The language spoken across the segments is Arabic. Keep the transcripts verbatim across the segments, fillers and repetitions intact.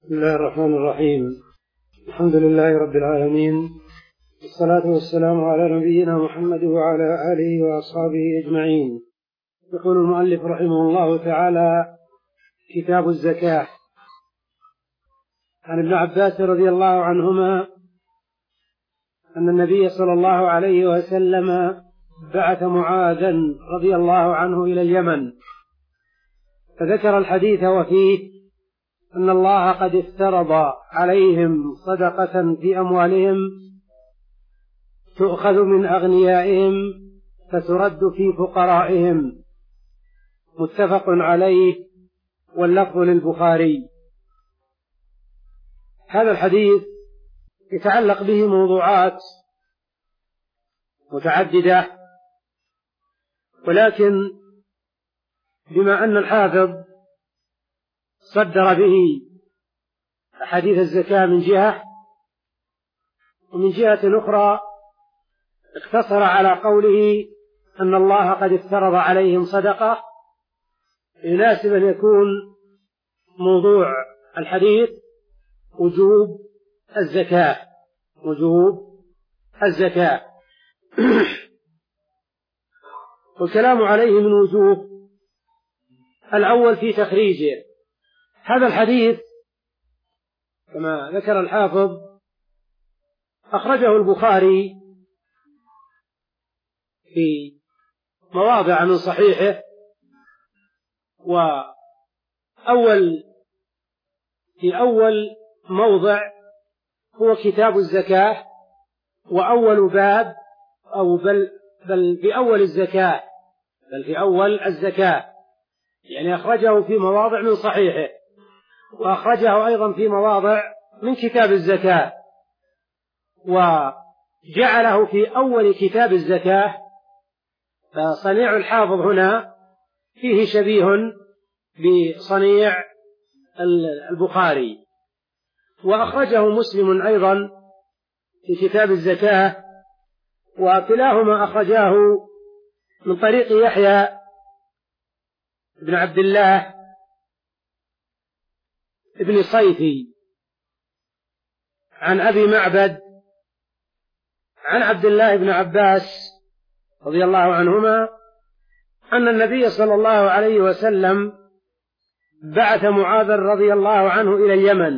بسم الله الرحمن الرحيم. الحمد لله رب العالمين، والصلاة والسلام على نبينا محمد وعلى آله وأصحابه أجمعين. يقول المؤلف رحمه الله تعالى: كتاب الزكاة. عن ابن عباس رضي الله عنهما أن النبي صلى الله عليه وسلم بعث معاذا رضي الله عنه إلى اليمن، فذكر الحديث وفيه أن الله قد افترض عليهم صدقة في أموالهم تؤخذ من أغنيائهم فترد في فقرائهم، متفق عليه، واللفظ للبخاري. هذا الحديث يتعلق به موضوعات متعددة، ولكن بما أن الحافظ صدر به أحاديث الزكاة من جهة، ومن جهة أخرى اقتصر على قوله أن الله قد افترض عليهم صدقة، يناسب أن يكون موضوع الحديث وجوب الزكاة وجوب الزكاة والكلام عليه من وجوه. الأول في تخريجه. هذا الحديث كما ذكر الحافظ أخرجه البخاري في مواضع من صحيحه، وأول في أول موضع هو كتاب الزكاة، وأول باب أو بل بل في أول الزكاة بل في أول الزكاة يعني أخرجه في مواضع من صحيحه، وأخرجه أيضا في مواضع من كتاب الزكاة، وجعله في أول كتاب الزكاة. فصنيع الحافظ هنا فيه شبيه بصنيع البخاري. وأخرجه مسلم أيضا في كتاب الزكاة، وكلاهما أخرجاه من طريق يحيى بن عبد الله ابن صيفي عن أبي معبد عن عبد الله بن عباس رضي الله عنهما أن النبي صلى الله عليه وسلم بعث معاذا رضي الله عنه إلى اليمن،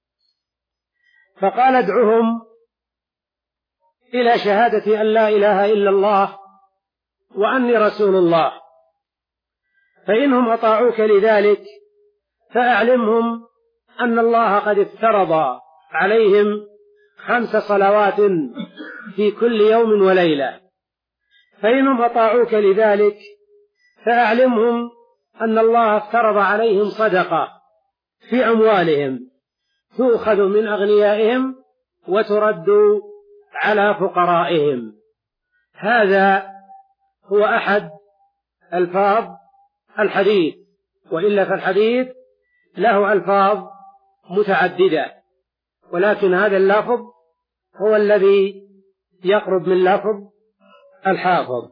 فقال: ادعهم إلى شهادة أن لا إله إلا الله وأني رسول الله، فإنهم أطاعوك لذلك فأعلمهم أن الله قد افترض عليهم خمس صلوات في كل يوم وليلة، فإنهم أطاعوك لذلك فأعلمهم أن الله افترض عليهم صدقة في أموالهم تؤخذ من أغنيائهم وترد على فقرائهم. هذا هو أحد ألفاظ الحديث، وإلا فالحديث له ألفاظ متعددة، ولكن هذا اللفظ هو الذي يقرب من لفظ الحافظ.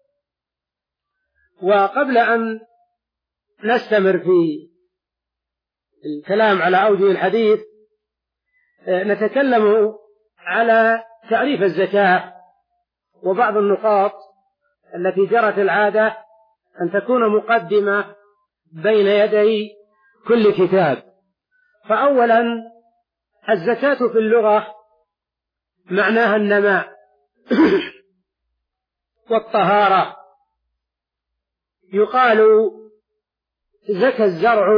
وقبل أن نستمر في الكلام على أوجه الحديث، نتكلم على تعريف الزكاة وبعض النقاط التي جرت العادة أن تكون مقدمة بين يدي كل كتاب. فأولا، الزكاة في اللغة معناها النماء والطهارة. يقال زكى الزرع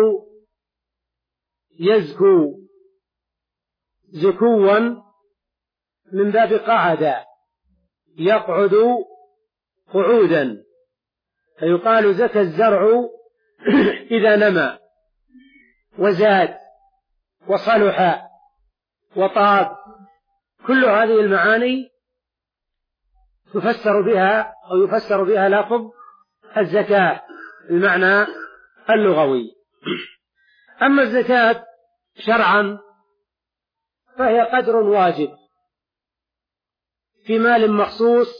يزكو زكوا من باب قعد يقعد قعودا، فيقال زكى الزرع إذا نمى وزاد وصلح وطاب. كل هذه المعاني تفسر بها أو يفسر بها لفظ الزكاة المعنى اللغوي. أما الزكاة شرعا فهي قدر واجب في مال مخصوص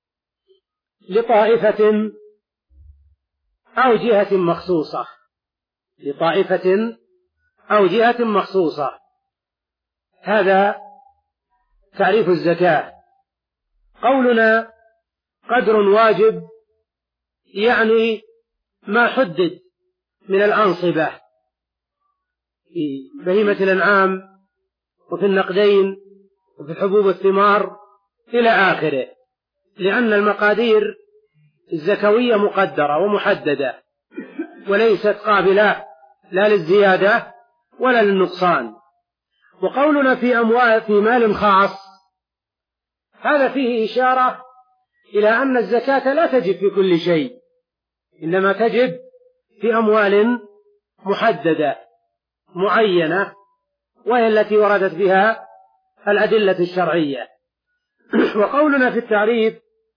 لطائفة أو جهة مخصوصة لطائفة أو جهة مخصوصة. هذا تعريف الزكاة. قولنا قدر واجب يعني ما حدد من الأنصبة في بهيمة الأنعام وفي النقدين وفي الحبوب والثمار إلى آخره، لأن المقادير الزكوية مقدرة ومحددة وليست قابلة لا للزيادة ولا للنقصان. وقولنا في أموال في مال خاص هذا فيه إشارة إلى أن الزكاة لا تجب في كل شيء، إنما تجب في أموال محددة معينة، وهي التي وردت بها الأدلة الشرعية. وقولنا في التعريف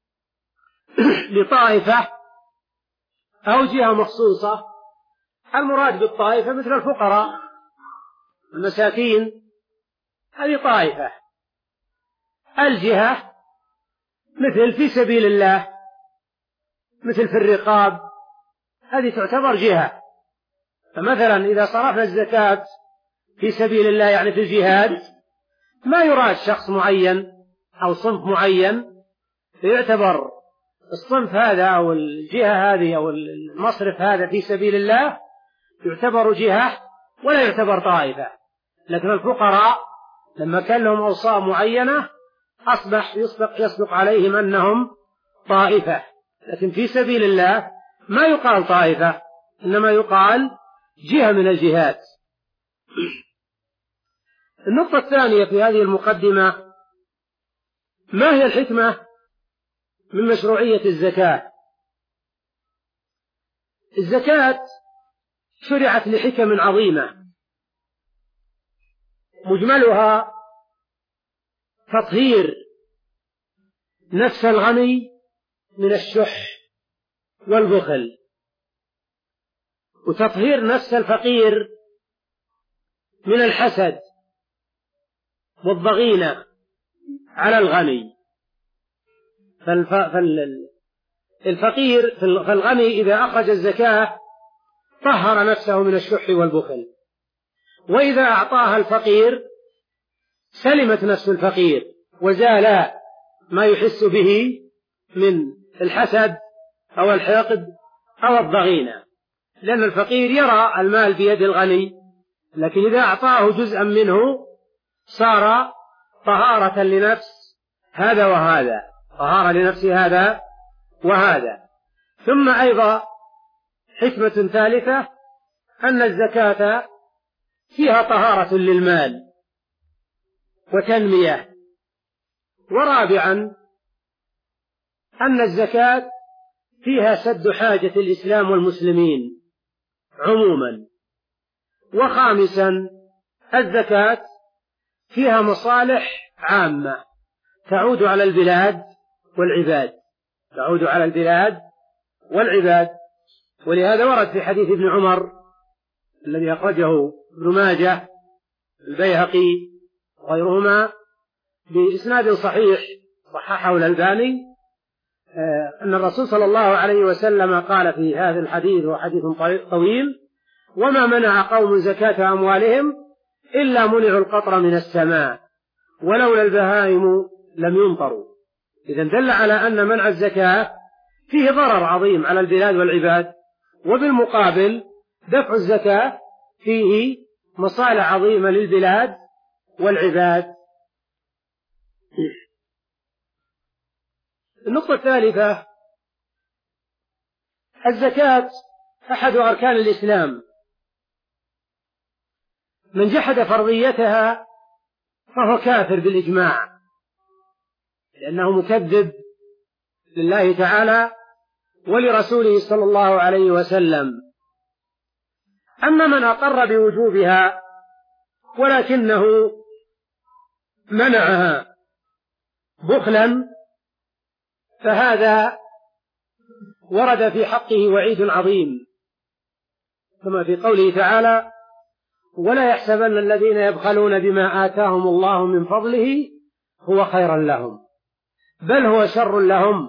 لطائفة أو جهة مخصوصة، المراد بالطائفة مثل الفقراء المساكين، هذه طائفة. الجهة مثل في سبيل الله، مثل في الرقاب، هذه تعتبر جهة. فمثلا إذا صرفنا الزكاة في سبيل الله يعني في الجهاد، ما يراد شخص معين أو صنف معين، فيعتبر الصنف هذا أو الجهة هذه أو المصرف هذا في سبيل الله يعتبر جهة ولا يعتبر طائفة. لكن الفقراء لما كان لهم أوصاف معينة أصبح يصدق يصدق عليهم أنهم طائفة، لكن في سبيل الله ما يقال طائفة، إنما يقال جهة من الجهات. النقطة الثانية في هذه المقدمة: ما هي الحكمة من مشروعية الزكاة؟ الزكاة شرعت لحكم عظيمة، مجملها تطهير نفس الغني من الشح والبخل، وتطهير نفس الفقير من الحسد والضغينة على الغني. فالفقير فالغني إذا أخرج الزكاة طهر نفسه من الشح والبخل، وإذا أعطاها الفقير سلمت نفس الفقير وزال ما يحس به من الحسد أو الحقد أو الضغينة، لأن الفقير يرى المال بيد الغني، لكن إذا أعطاه جزءا منه صار طهارة لنفس هذا وهذا، طهارة لنفس هذا وهذا. ثم أيضا حكمة ثالثة أن الزكاة فيها طهارة للمال وتنمية. ورابعا أن الزكاة فيها سد حاجة الإسلام والمسلمين عموما. وخامسا الزكاة فيها مصالح عامة تعود على البلاد والعباد، تعود على البلاد والعباد. ولهذا ورد في حديث ابن عمر الذي أخرجه ابن ماجه البيهقي وغيرهما بإسناد صحيح صححه الألباني أن الرسول صلى الله عليه وسلم قال في هذا الحديث، وحديث طويل: وما منع قوم زكاة أموالهم إلا منعوا القطر من السماء ولولا البهائم لم يمطروا. إذن دل على أن منع الزكاة فيه ضرر عظيم على البلاد والعباد، وبالمقابل دفع الزكاة فيه مصالح عظيمة للبلاد والعباد. النقطة الثالثة: الزكاة أحد أركان الإسلام، من جحد فرضيتها فهو كافر بالإجماع، لأنه مكذب لله تعالى ولرسوله صلى الله عليه وسلم. أما من أقر بوجوبها ولكنه منعها بخلا فهذا ورد في حقه وعيد عظيم، كما في قوله تعالى: ولا يحسبن الذين يبخلون بما آتاهم الله من فضله هو خيرا لهم بل هو شر لهم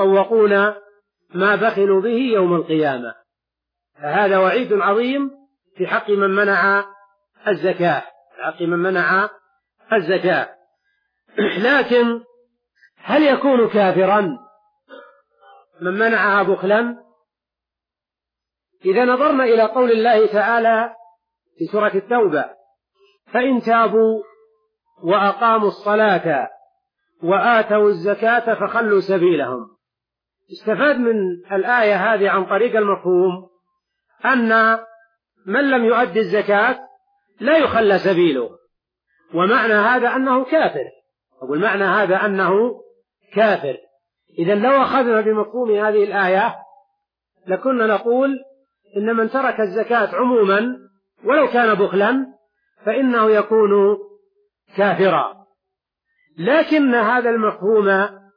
سيطوقون ما بخلوا به يوم القيامة. فهذا وعيد عظيم في حق من منع الزكاة في حق من منع الزكاة. لكن هل يكون كافرا من منعها بخلا؟ إذا نظرنا إلى قول الله تعالى في سورة التوبة: فإن تابوا وأقاموا الصلاة وآتوا الزكاة فخلوا سبيلهم، استفاد من الآية هذه عن طريق المفهوم أن من لم يؤدي الزكاة لا يخلى سبيله، ومعنى هذا أنه كافر، أقول معنى هذا أنه كافر. إذا لو أخذنا بمفهوم هذه الآية لكنا نقول إن من ترك الزكاة عموما ولو كان بخلا فإنه يكون كافرا. لكن هذا المفهوم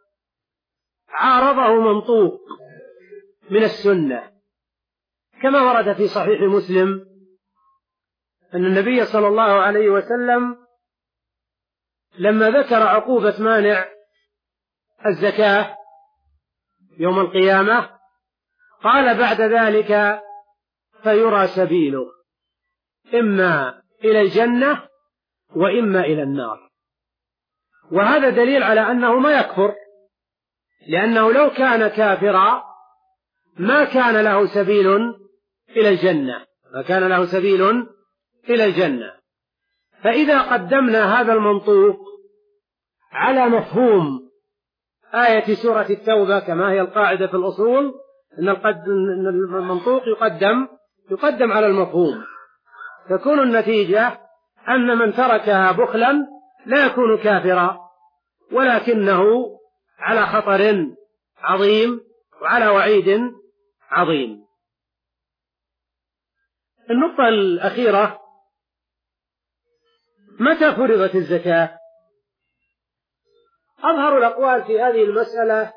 عارضه منطوق من السنة، كما ورد في صحيح مسلم أن النبي صلى الله عليه وسلم لما ذكر عقوبة مانع الزكاة يوم القيامة قال بعد ذلك: فيرى سبيله إما إلى الجنة وإما إلى النار. وهذا دليل على أنه ما يكفر، لأنه لو كان كافرا ما كان له سبيل إلى الجنة ما كان له سبيل إلى الجنة. فإذا قدمنا هذا المنطوق على مفهوم آية سورة التوبة كما هي القاعدة في الأصول أن المنطوق يقدم يقدم على المفهوم، تكون النتيجة أن من تركها بخلا لا يكون كافرا، ولكنه على خطر عظيم وعلى وعيد عظيم. النقطة الأخيرة: متى فرضت الزكاة؟ أظهر الأقوال في هذه المسألة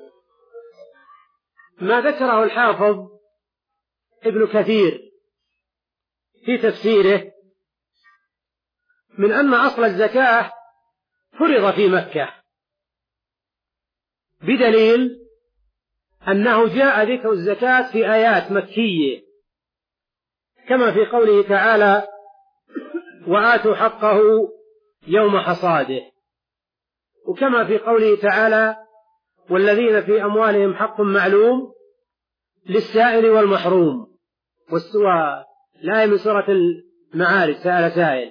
ما ذكره الحافظ ابن كثير في تفسيره من أن أصل الزكاة فرض في مكة، بدليل أنه جاء ذكر الزكاة في آيات مكية كما في قوله تعالى: وآتوا حقه يوم حصاده، وكما في قوله تعالى: والذين في أموالهم حق معلوم للسائل والمحروم، والسوى لا من سورة المعارج سأل سائل.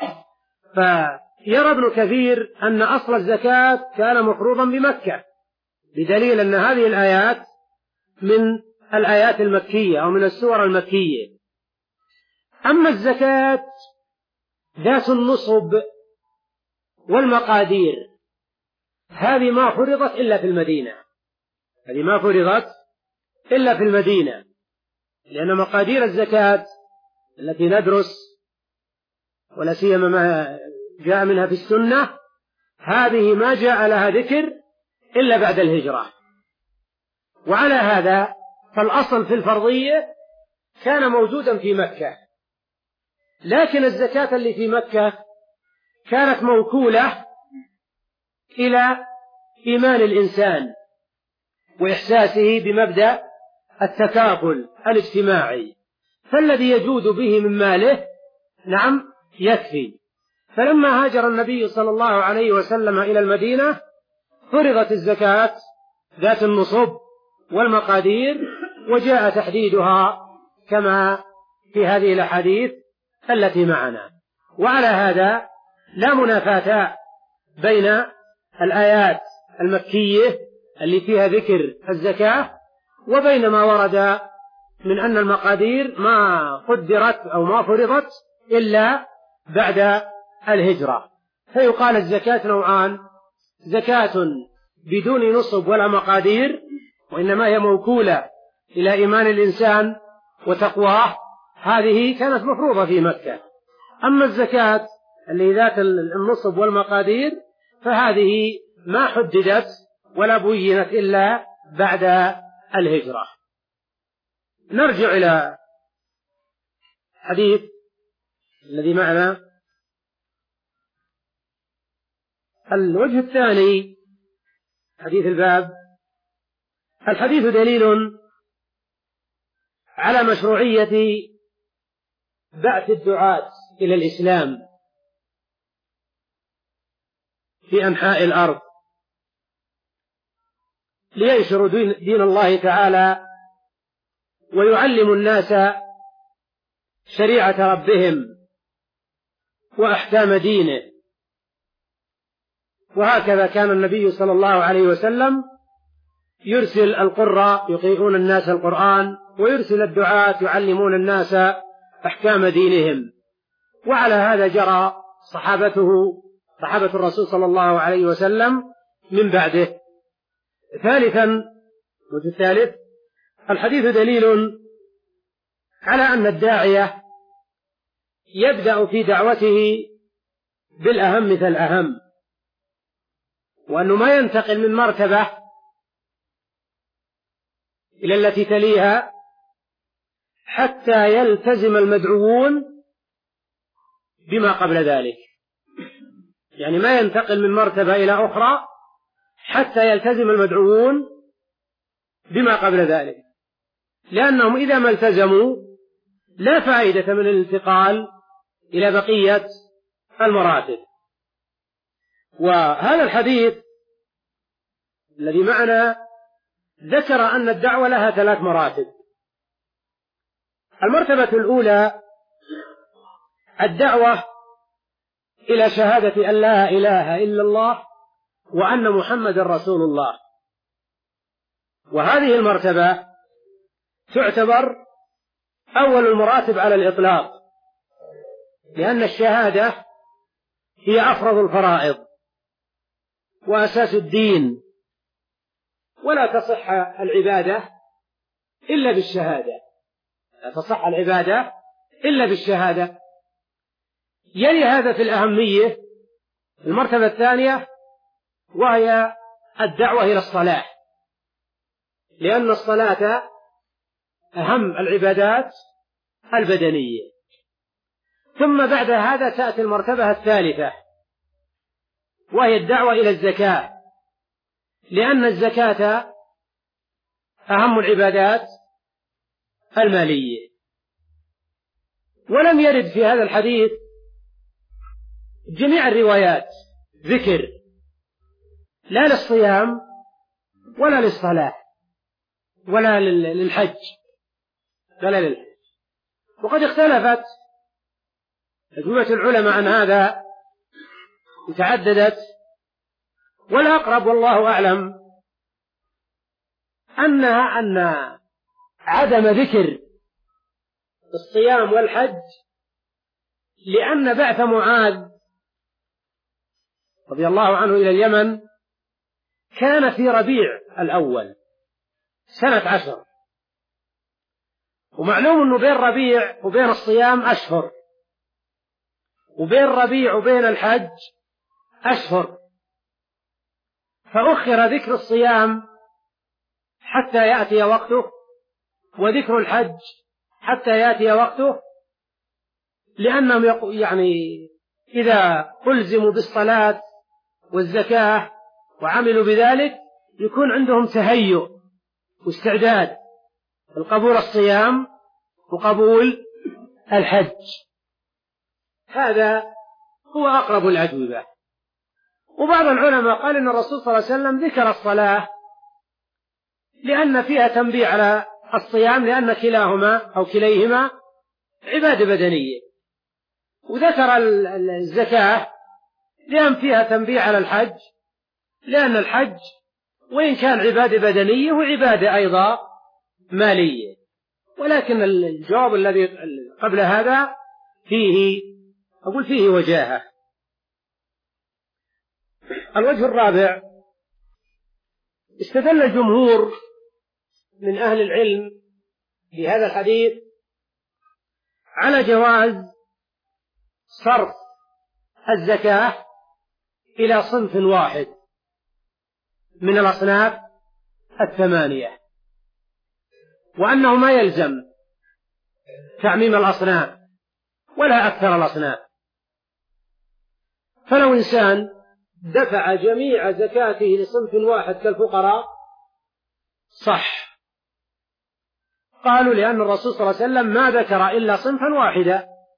فيرى ابن كثير أن أصل الزكاة كان مفروضا بمكة، بدليل أن هذه الآيات من الآيات المكية أو من السور المكية. أما الزكاة ذات النصب والمقادير هذه ما فرضت إلا في المدينة هذه ما فرضت إلا في المدينة لأن مقادير الزكاة التي ندرس ولا سيما ما جاء منها في السنة هذه ما جاء لها ذكر إلا بعد الهجرة. وعلى هذا فالأصل في الفرضية كان موجودا في مكة، لكن الزكاة اللي في مكة كانت موكولة إلى إيمان الإنسان وإحساسه بمبدأ التكافل الاجتماعي، فالذي يجود به من ماله نعم يكفي. فلما هاجر النبي صلى الله عليه وسلم إلى المدينة فرضت الزكاة ذات النصب والمقادير، وجاء تحديدها كما في هذه الأحاديث التي معنا. وعلى هذا لا منافاة بين الآيات المكية اللي فيها ذكر الزكاة وبين ما ورد من أن المقادير ما قدرت أو ما فرضت إلا بعد الهجرة. فيقال الزكاة نوعان: زكاة بدون نصب ولا مقادير وإنما هي موكولة إلى إيمان الإنسان وتقواه، هذه كانت مفروضة في مكة. أما الزكاة اللي ذات النصب والمقادير فهذه ما حددت ولا بينت إلا بعد الهجرة. نرجع إلى حديث الذي معنا. الوجه الثاني حديث الباب: الحديث دليل على مشروعية بعث الدعاة إلى الإسلام في أنحاء الأرض لينشروا دين الله تعالى ويعلموا الناس شريعة ربهم وأحكام دينه. وهكذا كان النبي صلى الله عليه وسلم يرسل القراء يقرؤون الناس القرآن، ويرسل الدعاة يعلمون الناس أحكام دينهم. وعلى هذا جرى صحابته صحابة الرسول صلى الله عليه وسلم من بعده. ثالثا والثالث الحديث دليل على أن الداعية يبدأ في دعوته بالأهم فالأهم، وأنه ما ينتقل من مرتبة إلى التي تليها حتى يلتزم المدعوون بما قبل ذلك. يعني ما ينتقل من مرتبة إلى أخرى حتى يلتزم المدعوون بما قبل ذلك، لأنهم إذا ما التزموا لا فائدة من الانتقال إلى بقية المراتب. وهذا الحديث الذي معنا ذكر أن الدعوة لها ثلاث مراتب. المرتبة الأولى الدعوة إلى شهادة أن لا إله إلا الله وأن محمد رسول الله، وهذه المرتبة تعتبر أول المراتب على الإطلاق، لأن الشهادة هي أفرض الفرائض وأساس الدين، ولا تصح العبادة إلا بالشهادة لا تصح العبادة إلا بالشهادة. يلي هذا في الأهمية المرتبة الثانية، وهي الدعوة إلى الصلاة، لأن الصلاة أهم العبادات البدنية. ثم بعد هذا تأتي المرتبة الثالثة، وهي الدعوة إلى الزكاة، لأن الزكاة أهم العبادات المالية. ولم يرد في هذا الحديث جميع الروايات ذكر لا للصيام ولا للصلاة ولا للحج ولا للحج. وقد اختلفت أجوبة العلماء عن هذا وتعددت، والأقرب والله أعلم أنها أن عدم ذكر الصيام والحج لأن بعث معاذ رضي الله عنه إلى اليمن كان في ربيع الأول سنة عشر، ومعلوم أنه بين ربيع وبين الصيام أشهر، وبين ربيع وبين الحج أشهر، فأخر ذكر الصيام حتى يأتي وقته وذكر الحج حتى يأتي وقته، لأنهم يعني إذا ألزموا بالصلاة والزكاة وعملوا بذلك يكون عندهم تهيؤ واستعداد لقبول الصيام وقبول الحج. هذا هو أقرب الأجوبة. وبعض العلماء قال إن الرسول صلى الله عليه وسلم ذكر الصلاة لأن فيها تنبيه على الصيام، لأن كلاهما أو كليهما عبادة بدنية، وذكر الزكاة لأن فيها تنبيه على الحج، لأن الحج وإن كان عبادة بدنية وعبادة أيضا مالية. ولكن الجواب الذي قبل هذا فيه أقول فيه وجاهة. الوجه الرابع استدل الجمهور من أهل العلم بهذا الحديث على جواز صرف الزكاة إلى صنف واحد من الأصناف الثمانية، وأنه ما يلزم تعميم الأصناف ولا أكثر الأصناف. فلو إنسان دفع جميع زكاته لصنف واحد كالفقراء صح، قالوا لأن الرسول صلى الله عليه وسلم ما ذكر إلا صنفا واحدا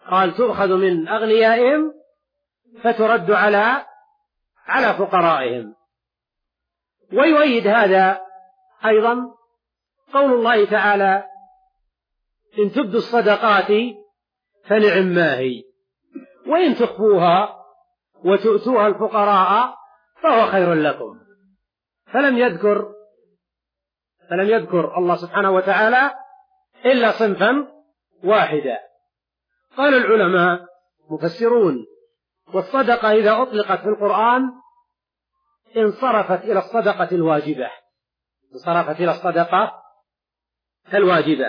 قال تؤخذ من أغنيائهم فترد على على فقرائهم. ويؤيد هذا أيضا قول الله تعالى إن تبدوا الصدقات فنعم ما هي وإن تخفوها وتؤتوها الفقراء فهو خير لكم. فلم يذكر فلم يذكر الله سبحانه وتعالى إلا صنفا واحدا. قال العلماء مفسرون والصدقة إذا أطلقت في القرآن انصرفت إلى الصدقة الواجبة انصرفت إلى الصدقة الواجبة.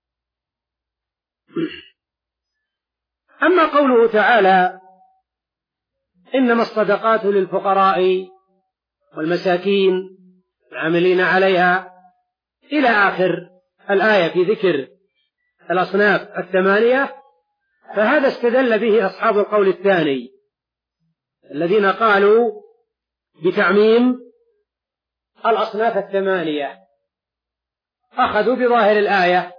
أما قوله تعالى إنما الصدقات للفقراء والمساكين العاملين عليها إلى آخر الآية في ذكر الأصناف الثمانية، فهذا استدل به أصحاب القول الثاني الذين قالوا بتعميم الأصناف الثمانية، أخذوا بظاهر الآية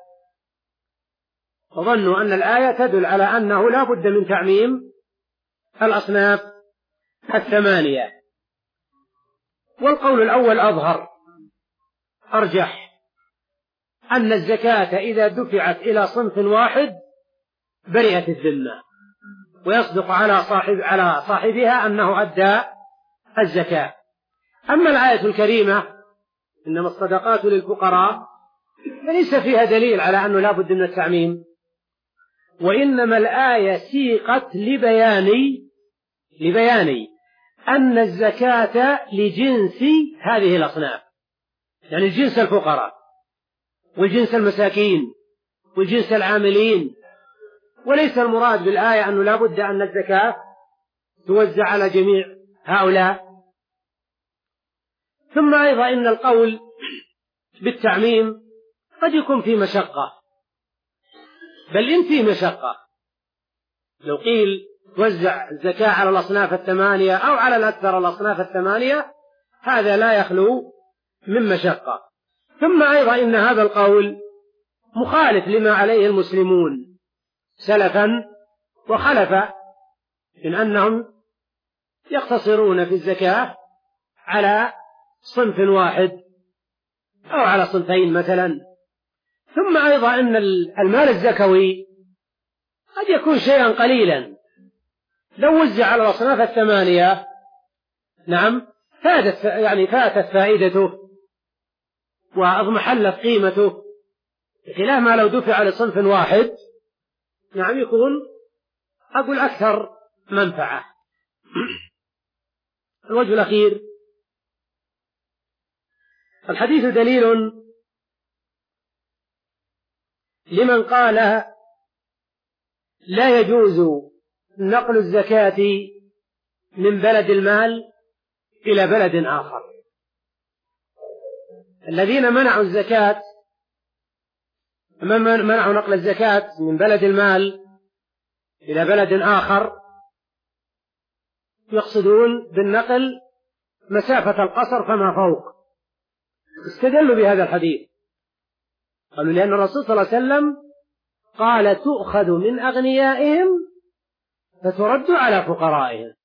وظنوا أن الآية تدل على أنه لا بد من تعميم الأصناف الثمانية. والقول الأول أظهر أرجح، أن الزكاة إذا دفعت إلى صنف واحد برئت الذمة ويصدق على صاحب على صاحبها أنه أدى الزكاة. أما الآية الكريمة إنما الصدقات للفقراء فليس فيها دليل على أنه لا بد من التعميم، وإنما الآية سيقت لبيان لبيان أن الزكاة لجنس هذه الأصناف، يعني جنس الفقراء والجنس المساكين والجنس العاملين، وليس المراد بالآية أنه لا بد أن الزكاة توزع على جميع هؤلاء. ثم أيضا إن القول بالتعميم قد يكون في مشقة، بل إن في مشقة لو قيل توزع الزكاة على الأصناف الثمانية أو على الأكثر الأصناف الثمانية هذا لا يخلو من مشقة. ثم أيضا إن هذا القول مخالف لما عليه المسلمون سلفا وخلفا من أنهم يقتصرون في الزكاة على صنف واحد أو على صنفين مثلا. ثم أيضا أن المال الزكوي قد يكون شيئا قليلا، لو وزع على الأصناف الثمانية نعم فاتت يعني فاتت فائدته واضمحلت قيمته، بخلاف ما لو دفع لصنف واحد نعم يكون أقول أكثر منفعة. الوجه الأخير الحديث دليل لمن قال لا يجوز نقل الزكاة من بلد المال إلى بلد آخر. الذين منعوا الزكاة منعوا نقل الزكاة من بلد المال إلى بلد آخر يقصدون بالنقل مسافة القصر فما فوق، استدلوا بهذا الحديث، قالوا لأن الرسول صلى الله عليه وسلم قال تؤخذ من أغنيائهم فترد على فقرائهم،